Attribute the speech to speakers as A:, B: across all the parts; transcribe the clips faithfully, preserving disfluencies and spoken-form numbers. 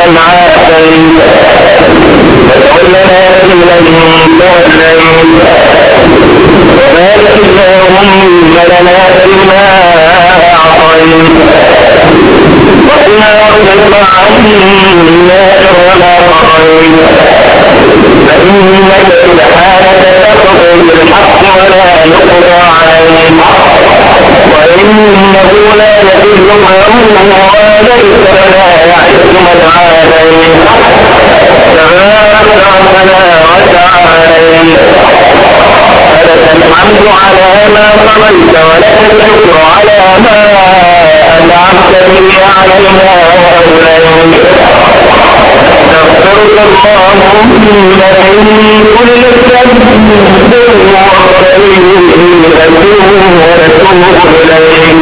A: من عافيت وتولنا فيمن توليت وبارك اللهم لنا فيما أعطيت وقنا واصرف عنا شر ما قضيت فإنك سبحانك تقضي بالحق ولا يقضى عليك وإنه لا يذل من واليت ولا يعز من عاديت تبارك ربنا وتعاليت فلك الحمد على ما قضيت ولك الشكر على ما أنعمت به علينا وأوليت نستغفرك اللهم من كل ذنب ونتوب إليك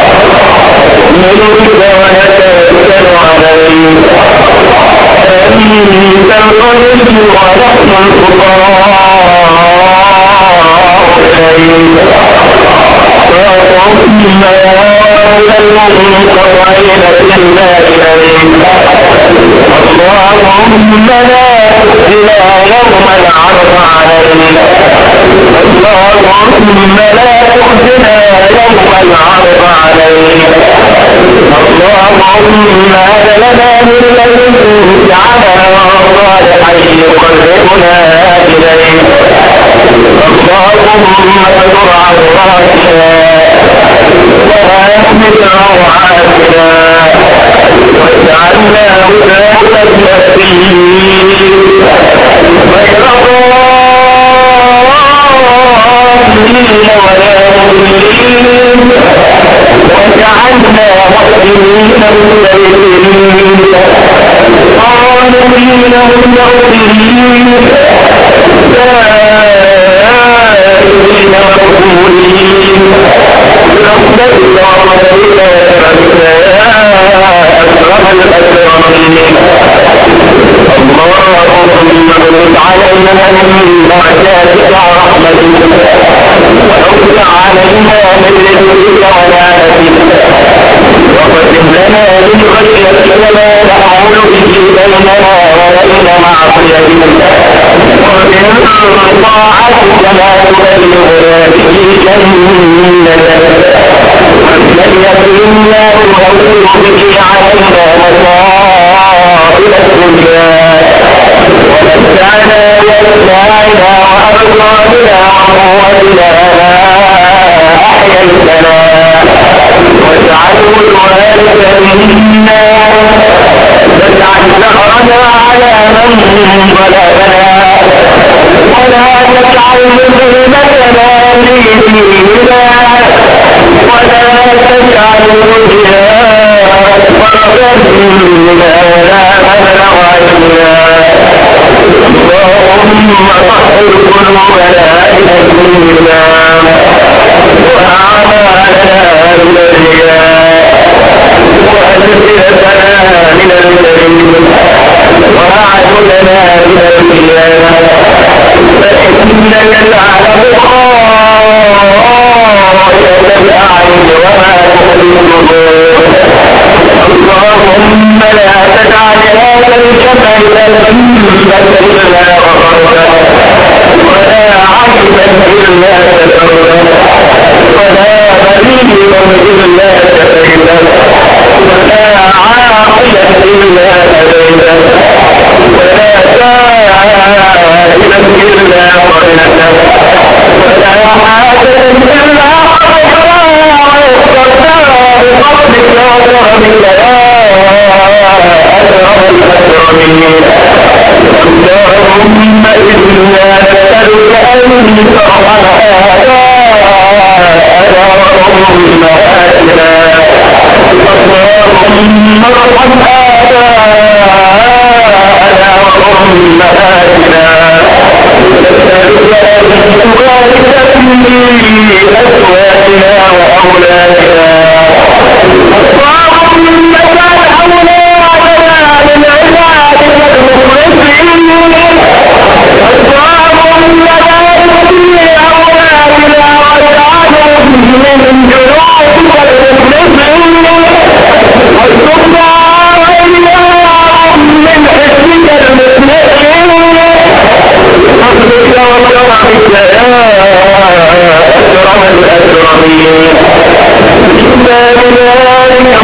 A: نريد ونتوكل عليك أنت الغني ونحن الفقراء إليك اللهم يا المنقطعين إلا إليك اللهم لا تخزنا يوم العرض عليك اللهم لا تخزنا يوم العرض عليك اللهم هب لنا من لدنك عملا صالحا يقربنا إليك اللهم استر عوراتنا وآمن روعاتنا واجعلنا هداة مهديين غير ضالين ولا مضلين واجعلنا محسنين مستغفرين قانونين مستغفرين سائلين مقبولين برحمتك ورحمتك يا أكرم الأكرمين اللهم ارد علينا من بركاتك ورحمتك وارد علينا من رزقك ونعمتك وقسم لنا من خشيتك ما نحول به بيننا وبين معصيتك ومن طاعتك ما تبلغنا به جنتك ومن اليقين ما تهون به علينا مصائب الدنيا ومتعنا بأسماعنا وأبصارنا وقوتنا ما أحييتنا واجعله الوارث منا واجعل ثأرنا على من ظلمنا ولا تجعل مظلمتنا في ديننا ولا تجعل الدنيا أكبر منا ولا مبلغ علمنا اللهم طهر قلوبنا من الإيمان وأعمالنا من الرياء وألسنتنا من الكذب وأعيننا من الخيانة فإنك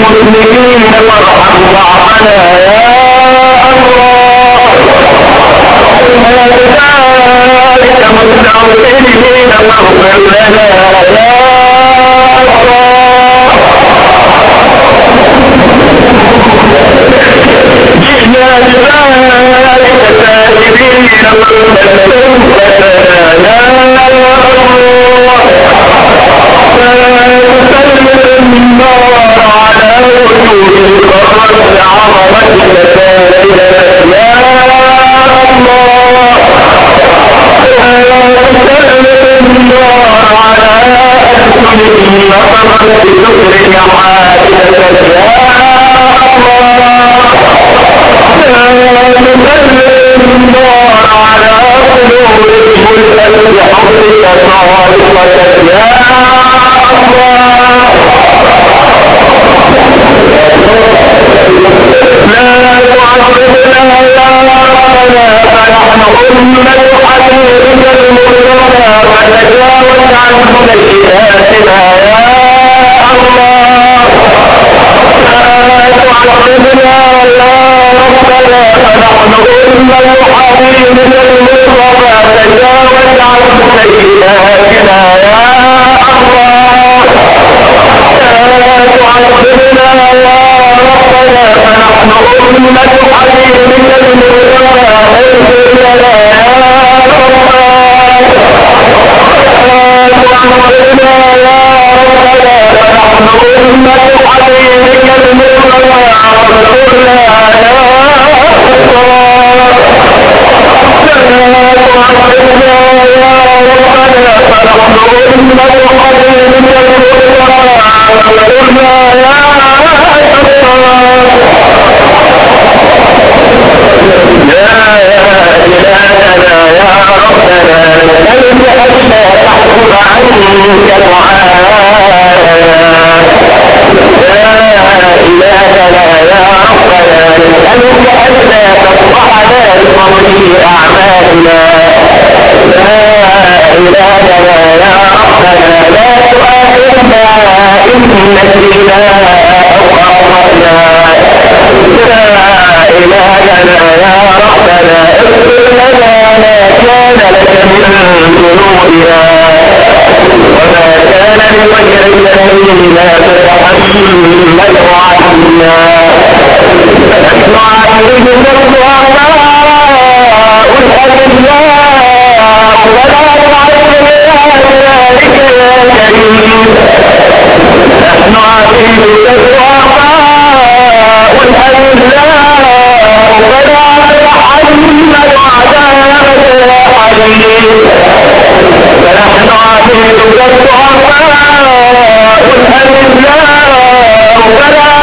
A: المسلمين وارحم ضعفنا يا الله ذلك مستغفرين فاغفر لنا يا الله جئنا بذلك سائرين فاغفر لنا يا الله فسلم النار على وجوه القرد عظمة مسائل يا الله فسلم النار على ألسنهم وفقد بذكرك حادثة يا الله فسلم النار على قلوبهم الألف بحظك صالحة يا لا تعذبنا يا ربنا فنحن أمة حبيبك المصطفى فتجاوز عن سيئاتنا يا الله لا تعذبنا يا ربنا فنحن أمة حبيبك المصطفى فتجاوز عن سيئاتنا يا الله تعذبنا يا ربنا فنحن أمة حبيبك المصطفى اغفر لنا يا ربنا تعذبنا يا ربنا فنحن أمة حبيبك المصطفى اغفر لنا يا الله تعذبنا يا ربنا فنحن أمة حبيبك المصطفى اغفرنا يا لا إلهنا يا ربنا نسألك ألا تحفظ عنك دعاءنا لا إلهنا يا ربنا نسألك ألا تفضحنا بفضل أعمالنا لا إلهنا يا ربنا لا تؤاخذنا إن نسينا أو أخطأنا لا إلهنا يا ربنا اغفر لنا ما كان لك من ذنوبنا وما كان لغير سبيلنا فتحمل عنا نحن عبيدك الضعفاء الأذلاء ولا تعذبنا ذلك يا كريم نحن عبيدك الضعفاء الأذلاء ولا تحمل عذابك يا حليم فنحن عبيدك الضعفاء الأذلاء ولا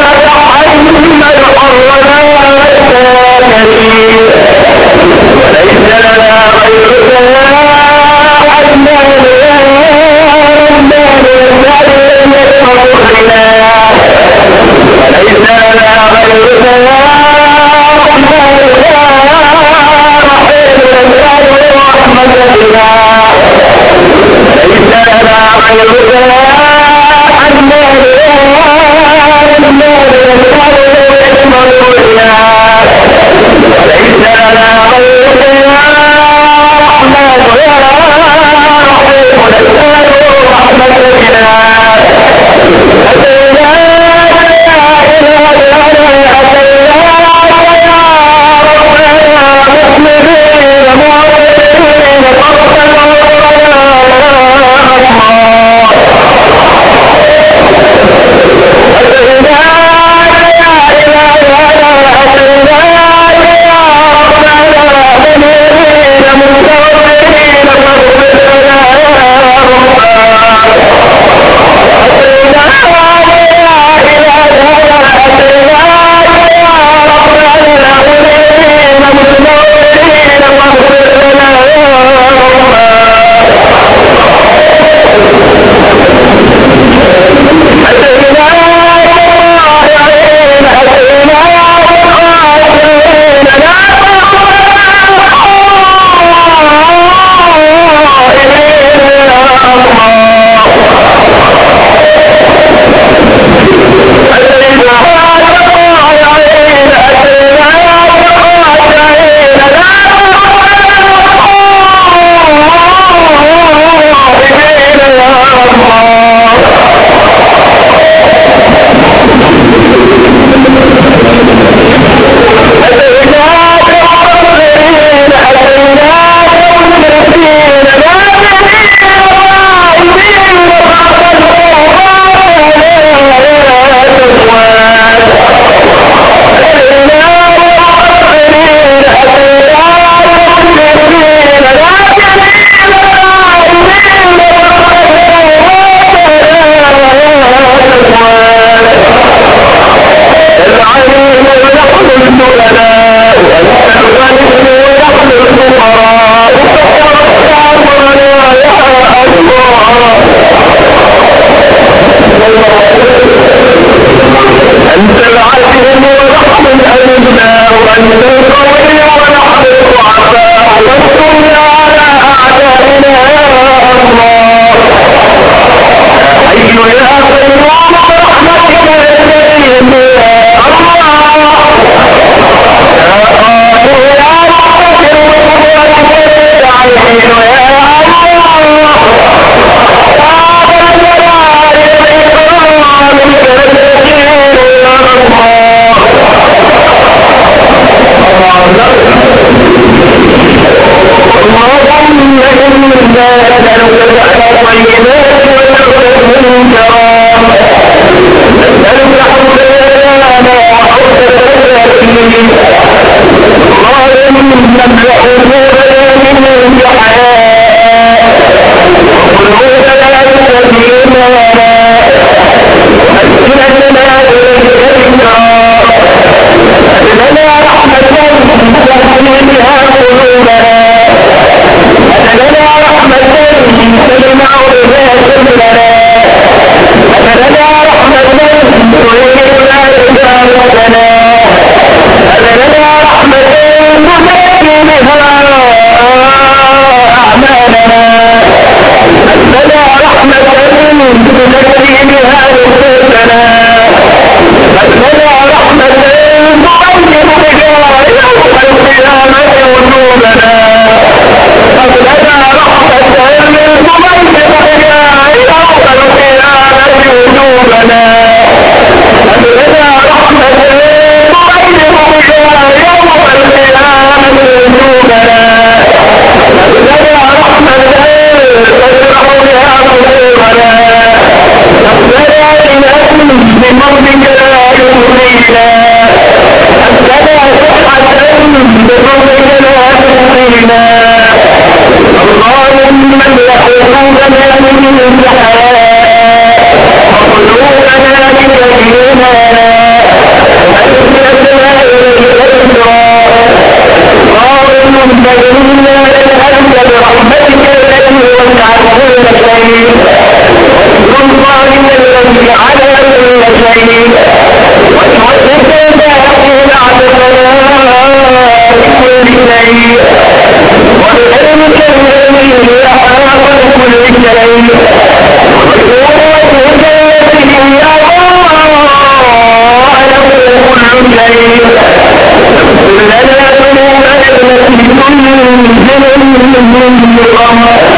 A: من القمر